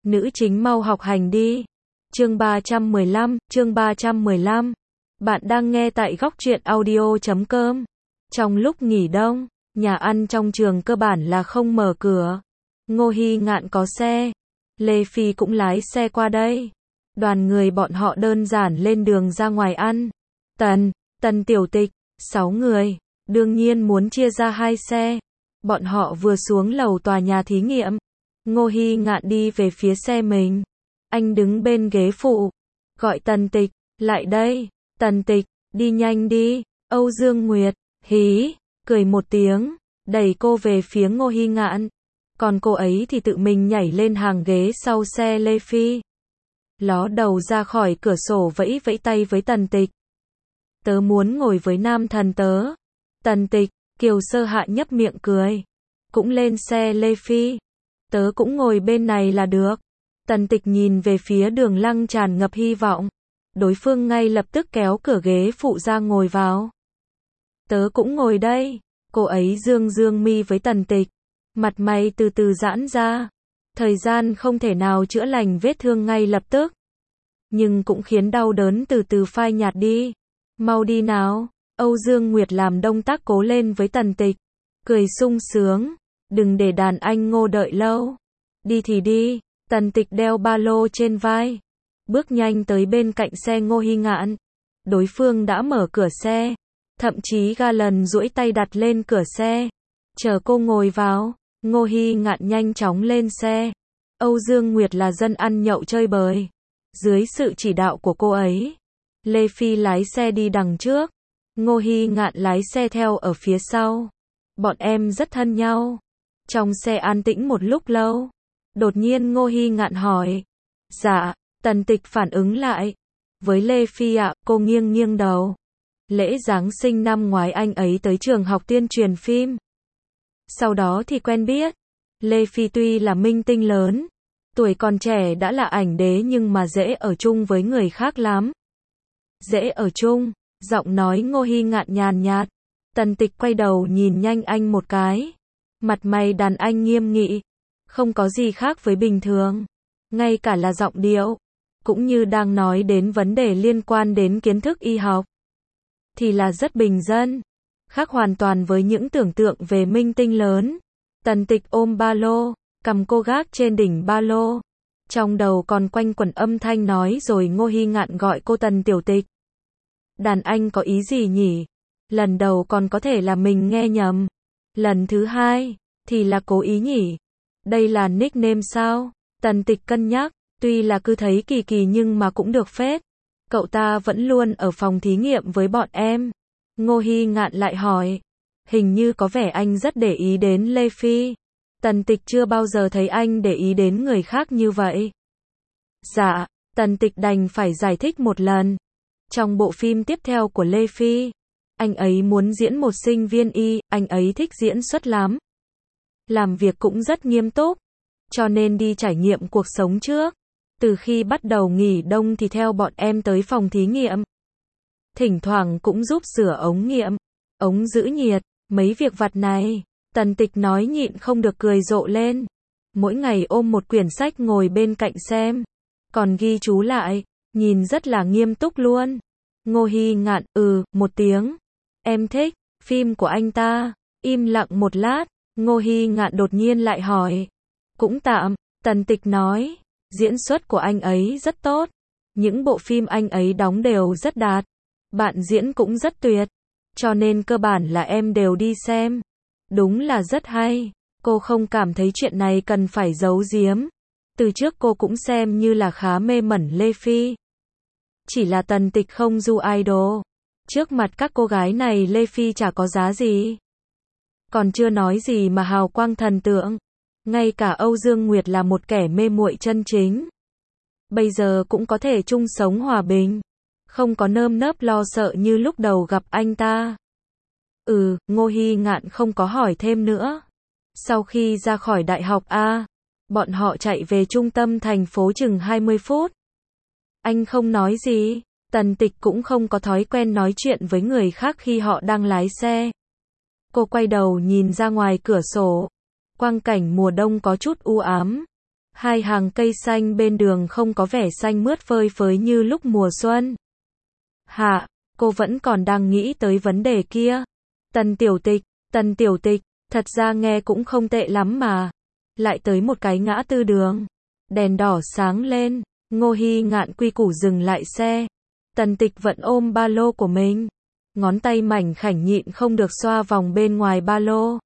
Nữ chính mau học hành đi. Chương 315. Bạn đang nghe tại góc truyện audio.com. Trong lúc nghỉ đông, nhà ăn trong trường cơ bản là không mở cửa. Ngô Hy Ngạn có xe, Lê Phi cũng lái xe qua đây. Đoàn người bọn họ đơn giản lên đường ra ngoài ăn. Tần Tiểu Tịch, 6 người, đương nhiên muốn chia ra 2 xe. Bọn họ vừa xuống lầu tòa nhà thí nghiệm. Ngô Hy Ngạn đi về phía xe mình. Anh đứng bên ghế phụ, gọi Tần Tịch, lại đây. Tần Tịch, đi nhanh đi. Âu Dương Nguyệt, hí, cười một tiếng, đẩy cô về phía Ngô Hy Ngạn. Còn cô ấy thì tự mình nhảy lên hàng ghế sau xe Lê Phi. Ló đầu ra khỏi cửa sổ vẫy vẫy tay với Tần Tịch. Tớ muốn ngồi với nam thần tớ. Tần Tịch, Kiều Sơ Hạ nhấp miệng cười. Cũng lên xe Lê Phi. Tớ cũng ngồi bên này là được. Tần Tịch nhìn về phía Đường Lăng tràn ngập hy vọng. Đối phương ngay lập tức kéo cửa ghế phụ ra ngồi vào. Tớ cũng ngồi đây. Cô ấy dương mi với Tần Tịch. Mặt mày từ từ giãn ra. Thời gian không thể nào chữa lành vết thương ngay lập tức. Nhưng cũng khiến đau đớn từ từ phai nhạt đi. Mau đi nào. Âu Dương Nguyệt làm động tác cố lên với Tần Tịch. Cười sung sướng. Đừng để đàn anh Ngô đợi lâu. Đi thì đi. Tần Tịch đeo ba lô trên vai. Bước nhanh tới bên cạnh xe Ngô Hy Ngạn. Đối phương đã mở cửa xe. Thậm chí ga lần duỗi tay đặt lên cửa xe. Chờ cô ngồi vào. Ngô Hy Ngạn nhanh chóng lên xe. Âu Dương Nguyệt là dân ăn nhậu chơi bời. Dưới sự chỉ đạo của cô ấy, Lê Phi lái xe đi đằng trước. Ngô Hy Ngạn lái xe theo ở phía sau. Bọn em rất thân nhau. Trong xe an tĩnh một lúc lâu. Đột nhiên Ngô Hy Ngạn hỏi. Dạ. Tần Tịch phản ứng lại. Với Lê Phi ạ, cô nghiêng đầu. Lễ Giáng sinh năm ngoái anh ấy tới trường học tuyên truyền phim. Sau đó thì quen biết. Lê Phi tuy là minh tinh lớn, tuổi còn trẻ đã là ảnh đế nhưng mà dễ ở chung với người khác lắm. Dễ ở chung, giọng nói Ngô Hy Ngạn nhàn nhạt. Tần Tịch quay đầu nhìn nhanh anh một cái. Mặt mày đàn anh nghiêm nghị. Không có gì khác với bình thường. Ngay cả là giọng điệu. Cũng như đang nói đến vấn đề liên quan đến kiến thức y học. Thì là rất bình dân. Khác hoàn toàn với những tưởng tượng về minh tinh lớn. Tần Tịch ôm ba lô, cầm cô gác trên đỉnh ba lô. Trong đầu còn quanh quẩn âm thanh nói rồi Ngô Hy Ngạn gọi cô Tần Tiểu Tịch. Đàn anh có ý gì nhỉ? Lần đầu còn có thể là mình nghe nhầm. Lần thứ hai, thì là cố ý nhỉ? Đây là nickname sao? Tần Tịch cân nhắc, tuy là cứ thấy kỳ kỳ nhưng mà cũng được phết. Cậu ta vẫn luôn ở phòng thí nghiệm với bọn em. Ngô Hy Ngạn lại hỏi. Hình như có vẻ anh rất để ý đến Lê Phi. Tần Tịch chưa bao giờ thấy anh để ý đến người khác như vậy. Dạ, Tần Tịch đành phải giải thích một lần. Trong bộ phim tiếp theo của Lê Phi, anh ấy muốn diễn một sinh viên y, anh ấy thích diễn xuất lắm. Làm việc cũng rất nghiêm túc, cho nên đi trải nghiệm cuộc sống trước. Từ khi bắt đầu nghỉ đông thì theo bọn em tới phòng thí nghiệm. Thỉnh thoảng cũng giúp sửa ống nghiệm, ống giữ nhiệt, mấy việc vặt này. Tần Tịch nói nhịn không được cười rộ lên. Mỗi ngày ôm một quyển sách ngồi bên cạnh xem. Còn ghi chú lại, nhìn rất là nghiêm túc luôn. Ngô Hy Ngạn, một tiếng. Em thích, phim của anh ta. Im lặng một lát, Ngô Hy Ngạn đột nhiên lại hỏi. Cũng tạm, Tần Tịch nói. Diễn xuất của anh ấy rất tốt. Những bộ phim anh ấy đóng đều rất đạt. Bạn diễn cũng rất tuyệt. Cho nên cơ bản là em đều đi xem. Đúng là rất hay. Cô không cảm thấy chuyện này cần phải giấu giếm. Từ trước cô cũng xem như là khá mê mẩn Lê Phi. Chỉ là Tần Tịch không du idol. Trước mặt các cô gái này Lê Phi chả có giá gì. Còn chưa nói gì mà hào quang thần tượng. Ngay cả Âu Dương Nguyệt là một kẻ mê muội chân chính. Bây giờ cũng có thể chung sống hòa bình. Không có nơm nớp lo sợ như lúc đầu gặp anh ta. Ngô Hy Ngạn không có hỏi thêm nữa. Sau khi ra khỏi đại học A, bọn họ chạy về trung tâm thành phố chừng 20 phút. Anh không nói gì. Tần Tịch cũng không có thói quen nói chuyện với người khác khi họ đang lái xe. Cô quay đầu nhìn ra ngoài cửa sổ. Quang cảnh mùa đông có chút u ám. Hai hàng cây xanh bên đường không có vẻ xanh mướt phơi phới như lúc mùa xuân. Hạ, cô vẫn còn đang nghĩ tới vấn đề kia. Tần Tiểu Tịch, thật ra nghe cũng không tệ lắm mà. Lại tới một cái ngã tư đường. Đèn đỏ sáng lên, Ngô Hi Ngạn quy củ dừng lại xe. Tần Tịch vẫn ôm ba lô của mình. Ngón tay mảnh khảnh nhịn không được xoa vòng bên ngoài ba lô.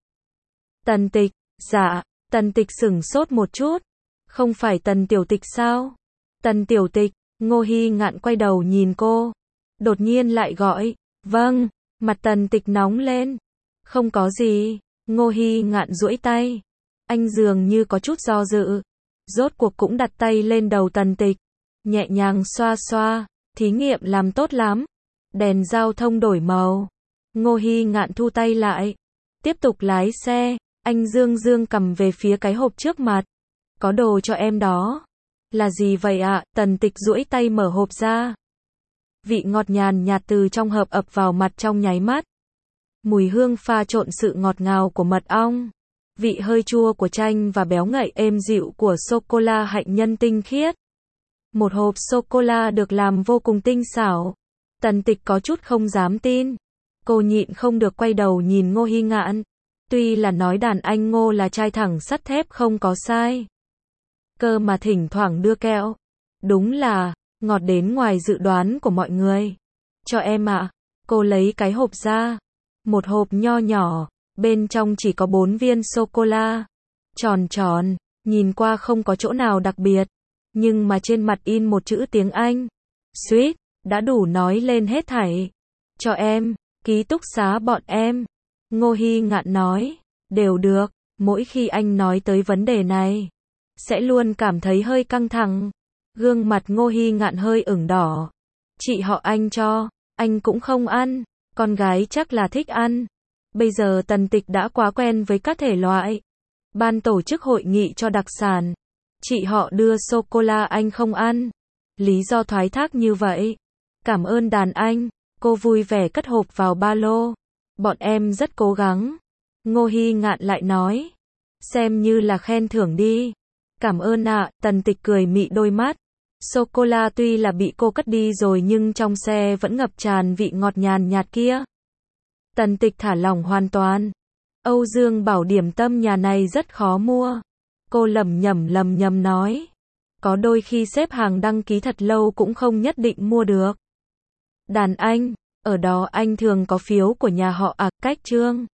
Tần Tịch, dạ, Tần Tịch sửng sốt một chút. Không phải Tần Tiểu Tịch sao? Tần Tiểu Tịch, Ngô Hi Ngạn quay đầu nhìn cô. Đột nhiên lại gọi, vâng, mặt Tần Tịch nóng lên. Không có gì, Ngô Hi Ngạn duỗi tay. Anh dường như có chút do dự. Rốt cuộc cũng đặt tay lên đầu Tần Tịch. Nhẹ nhàng xoa xoa, thí nghiệm làm tốt lắm. Đèn giao thông đổi màu. Ngô Hi Ngạn thu tay lại. Tiếp tục lái xe, anh dương cầm về phía cái hộp trước mặt. Có đồ cho em đó. Là gì vậy ạ? Tần Tịch duỗi tay mở hộp ra. Vị ngọt nhàn nhạt từ trong hộp ập vào mặt trong nháy mắt. Mùi hương pha trộn sự ngọt ngào của mật ong. Vị hơi chua của chanh và béo ngậy êm dịu của sô-cô-la hạnh nhân tinh khiết. Một hộp sô-cô-la được làm vô cùng tinh xảo. Tần Tịch có chút không dám tin. Cô nhịn không được quay đầu nhìn Ngô Hi Ngạn. Tuy là nói đàn anh Ngô là trai thẳng sắt thép không có sai. Cơ mà thỉnh thoảng đưa kẹo. Đúng là, ngọt đến ngoài dự đoán của mọi người. Cho em ạ. Cô lấy cái hộp ra. Một hộp nho nhỏ, bên trong chỉ có 4 viên sô-cô-la. Tròn tròn, nhìn qua không có chỗ nào đặc biệt. Nhưng mà trên mặt in một chữ tiếng Anh. Sweet, đã đủ nói lên hết thảy. Cho em, ký túc xá bọn em. Ngô Hi Ngạn nói, đều được, mỗi khi anh nói tới vấn đề này, sẽ luôn cảm thấy hơi căng thẳng. Gương mặt Ngô Hi Ngạn hơi ửng đỏ. Chị họ anh cho, anh cũng không ăn, con gái chắc là thích ăn. Bây giờ Tần Tịch đã quá quen với các thể loại. Ban tổ chức hội nghị cho đặc sản. Chị họ đưa sô-cô-la anh không ăn. Lý do thoái thác như vậy. Cảm ơn đàn anh, cô vui vẻ cất hộp vào ba lô. Bọn em rất cố gắng. Ngô Hi Ngạn lại nói. Xem như là khen thưởng đi. Cảm ơn ạ, Tần Tịch cười mị đôi mắt. Sô-cô-la tuy là bị cô cất đi rồi nhưng trong xe vẫn ngập tràn vị ngọt nhàn nhạt kia. Tần Tịch thả lỏng hoàn toàn. Âu Dương bảo điểm tâm nhà này rất khó mua. Cô lẩm nhẩm nói. Có đôi khi xếp hàng đăng ký thật lâu cũng không nhất định mua được. Đàn anh, ở đó anh thường có phiếu của nhà họ cách Trương.